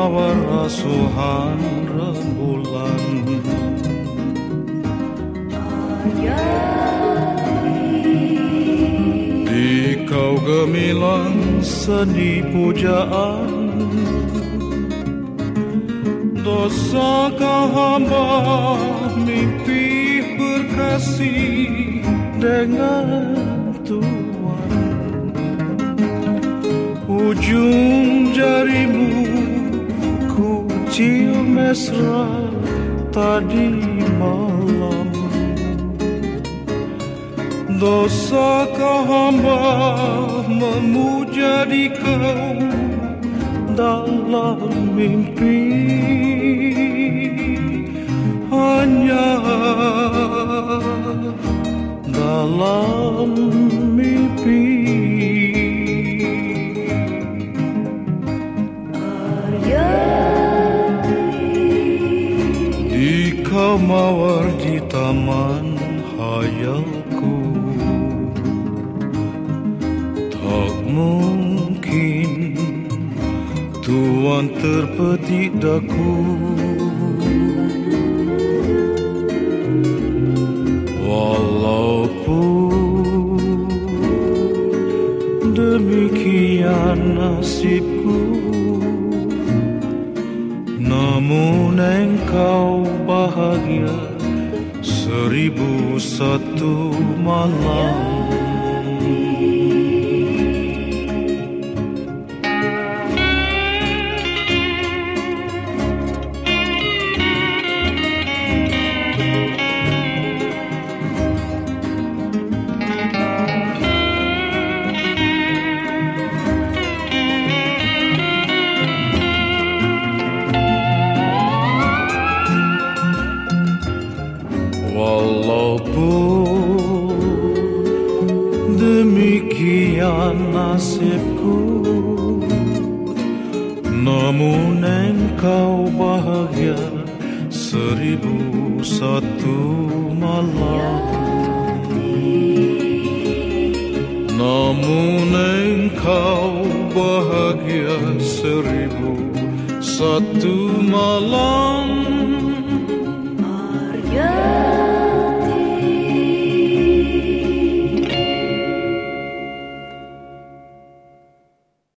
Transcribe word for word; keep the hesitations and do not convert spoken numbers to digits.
mawar asuhan rembulan. Di kau gemilang seni pujaan, dosakah hamba mimpi berkasih dengan Tuhan. Ujung jarimu ku cium mesra tadi malam. Dosakah hamba memuja di kau dalam mimpi, hanya dalam mimpi. Di kau mawar di taman hayalku, tak mungkin Tuhan terpetik daku. Walaupun demikian nasibku, namun engkau bahagia seribu satu malam. Walaupun demikian nasibku, namun engkau bahagia seribu satu malam. Namun engkau bahagia seribu satu malam.